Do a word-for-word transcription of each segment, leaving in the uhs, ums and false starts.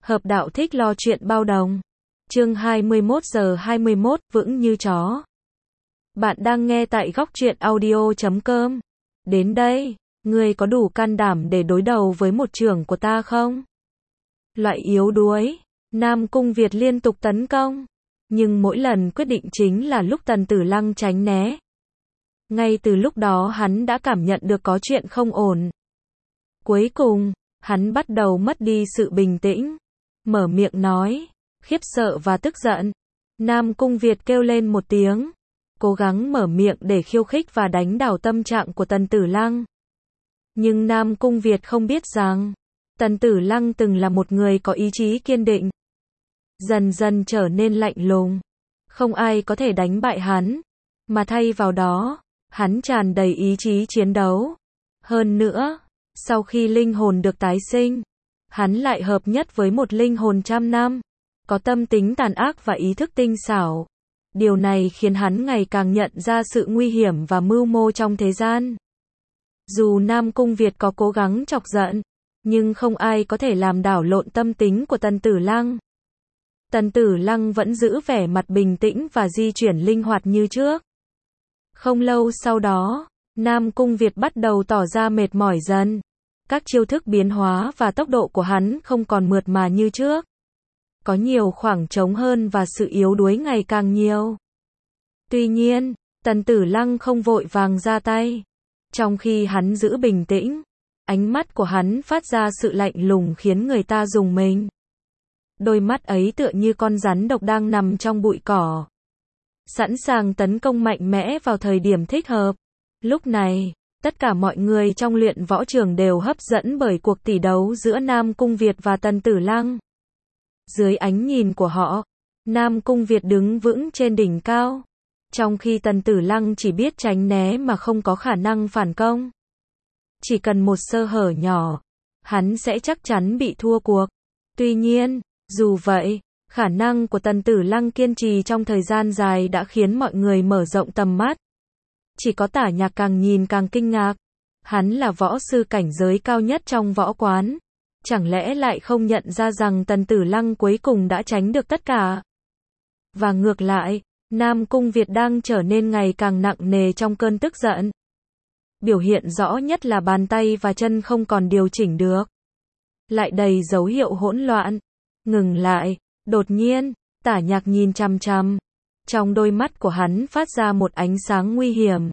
Hợp đạo thích lo chuyện bao đồng. Chương hai mươi mốt giờ hai mươi mốt, vững như chó. Bạn đang nghe tại góc truyện audio chấm com. Đến đây, ngươi có đủ can đảm để đối đầu với một trưởng của ta không? Loại yếu đuối, Nam Cung Việt liên tục tấn công. Nhưng mỗi lần quyết định chính là lúc Tần Tử Lăng tránh né. Ngay từ lúc đó hắn đã cảm nhận được có chuyện không ổn. Cuối cùng, hắn bắt đầu mất đi sự bình tĩnh. Mở miệng nói, khiếp sợ và tức giận. Nam Cung Việt kêu lên một tiếng. Cố gắng mở miệng để khiêu khích và đánh đảo tâm trạng của Tần Tử Lăng. Nhưng Nam Cung Việt không biết rằng, Tần Tử Lăng từng là một người có ý chí kiên định. Dần dần trở nên lạnh lùng. Không ai có thể đánh bại hắn. Mà thay vào đó, hắn tràn đầy ý chí chiến đấu. Hơn nữa, sau khi linh hồn được tái sinh, hắn lại hợp nhất với một linh hồn trăm năm, có tâm tính tàn ác và ý thức tinh xảo. Điều này khiến hắn ngày càng nhận ra sự nguy hiểm và mưu mô trong thế gian. Dù Nam Cung Việt có cố gắng chọc giận, nhưng không ai có thể làm đảo lộn tâm tính của Tần Tử Lăng. Tần Tử Lăng vẫn giữ vẻ mặt bình tĩnh và di chuyển linh hoạt như trước. Không lâu sau đó, Nam Cung Việt bắt đầu tỏ ra mệt mỏi dần. Các chiêu thức biến hóa và tốc độ của hắn không còn mượt mà như trước. Có nhiều khoảng trống hơn và sự yếu đuối ngày càng nhiều. Tuy nhiên, Tần Tử Lăng không vội vàng ra tay. Trong khi hắn giữ bình tĩnh, ánh mắt của hắn phát ra sự lạnh lùng khiến người ta rùng mình. Đôi mắt ấy tựa như con rắn độc đang nằm trong bụi cỏ, sẵn sàng tấn công mạnh mẽ vào thời điểm thích hợp. Lúc này, tất cả mọi người trong luyện võ trường đều hấp dẫn bởi cuộc tỷ đấu giữa Nam Cung Việt và Tần Tử Lăng. Dưới ánh nhìn của họ, Nam Cung Việt đứng vững trên đỉnh cao, trong khi Tần Tử Lăng chỉ biết tránh né mà không có khả năng phản công. Chỉ cần một sơ hở nhỏ, hắn sẽ chắc chắn bị thua cuộc. Tuy nhiên, dù vậy, khả năng của Tần Tử Lăng kiên trì trong thời gian dài đã khiến mọi người mở rộng tầm mắt. Chỉ có Tả Nhạc càng nhìn càng kinh ngạc. Hắn là võ sư cảnh giới cao nhất trong võ quán. Chẳng lẽ lại không nhận ra rằng Tần Tử Lăng cuối cùng đã tránh được tất cả? Và ngược lại, Nam Cung Việt đang trở nên ngày càng nặng nề trong cơn tức giận. Biểu hiện rõ nhất là bàn tay và chân không còn điều chỉnh được. Lại đầy dấu hiệu hỗn loạn. Ngừng lại, đột nhiên, Tả Nhạc nhìn chằm chằm. Trong đôi mắt của hắn phát ra một ánh sáng nguy hiểm.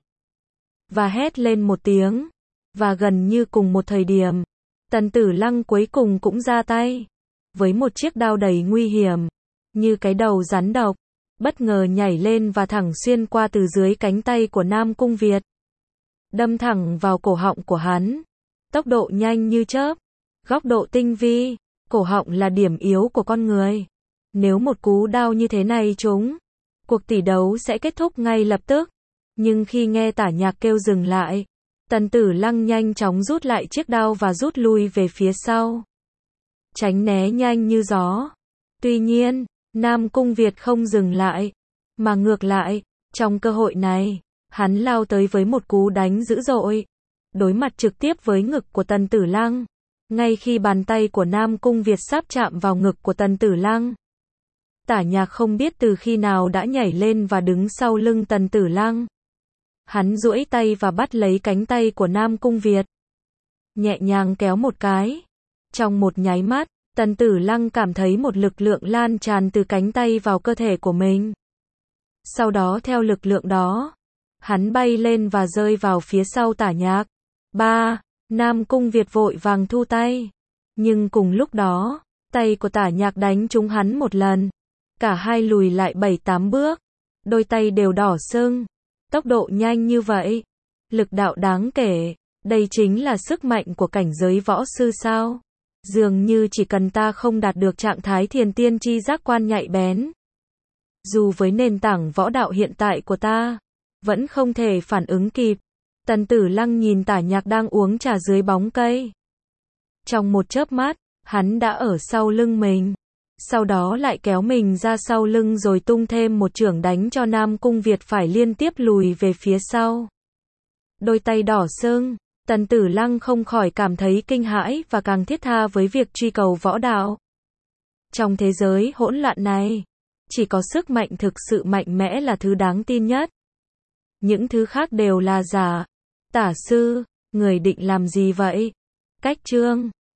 Và hét lên một tiếng. Và gần như cùng một thời điểm, Tần Tử Lăng cuối cùng cũng ra tay. Với một chiếc đao đầy nguy hiểm, như cái đầu rắn độc, bất ngờ nhảy lên và thẳng xuyên qua từ dưới cánh tay của Nam Cung Việt. Đâm thẳng vào cổ họng của hắn. Tốc độ nhanh như chớp, góc độ tinh vi, cổ họng là điểm yếu của con người. Nếu một cú đao như thế này trúng, cuộc tỷ đấu sẽ kết thúc ngay lập tức. Nhưng khi nghe Tả Nhạc kêu dừng lại, Tần Tử Lăng nhanh chóng rút lại chiếc đao và rút lui về phía sau. Tránh né nhanh như gió. Tuy nhiên, Nam Cung Việt không dừng lại, mà ngược lại, trong cơ hội này, hắn lao tới với một cú đánh dữ dội, đối mặt trực tiếp với ngực của Tần Tử Lăng. Ngay khi bàn tay của Nam Cung Việt sắp chạm vào ngực của Tần Tử Lăng, Tả Nhạc không biết từ khi nào đã nhảy lên và đứng sau lưng Tần Tử Lăng. Hắn duỗi tay và bắt lấy cánh tay của Nam Cung Việt. Nhẹ nhàng kéo một cái. Trong một nháy mắt, Tần Tử Lăng cảm thấy một lực lượng lan tràn từ cánh tay vào cơ thể của mình. Sau đó theo lực lượng đó, hắn bay lên và rơi vào phía sau Tả Nhạc. Ba, Nam Cung Việt vội vàng thu tay. Nhưng cùng lúc đó, tay của Tả Nhạc đánh trúng hắn một lần. Cả hai lùi lại bảy tám bước. Đôi tay đều đỏ sưng. Tốc độ nhanh như vậy. Lực đạo đáng kể. Đây chính là sức mạnh của cảnh giới võ sư sao? Dường như chỉ cần ta không đạt được trạng thái thiền tiên chi giác quan nhạy bén. Dù với nền tảng võ đạo hiện tại của ta, vẫn không thể phản ứng kịp. Tần Tử Lăng nhìn Tả Nhạc đang uống trà dưới bóng cây. Trong một chớp mắt, hắn đã ở sau lưng mình. Sau đó lại kéo mình ra sau lưng rồi tung thêm một chưởng đánh cho Nam Cung Việt phải liên tiếp lùi về phía sau. Đôi tay đỏ sưng, Tần Tử Lăng không khỏi cảm thấy kinh hãi và càng thiết tha với việc truy cầu võ đạo. Trong thế giới hỗn loạn này, chỉ có sức mạnh thực sự mạnh mẽ là thứ đáng tin nhất. Những thứ khác đều là giả. Tả sư, người định làm gì vậy? Cách chương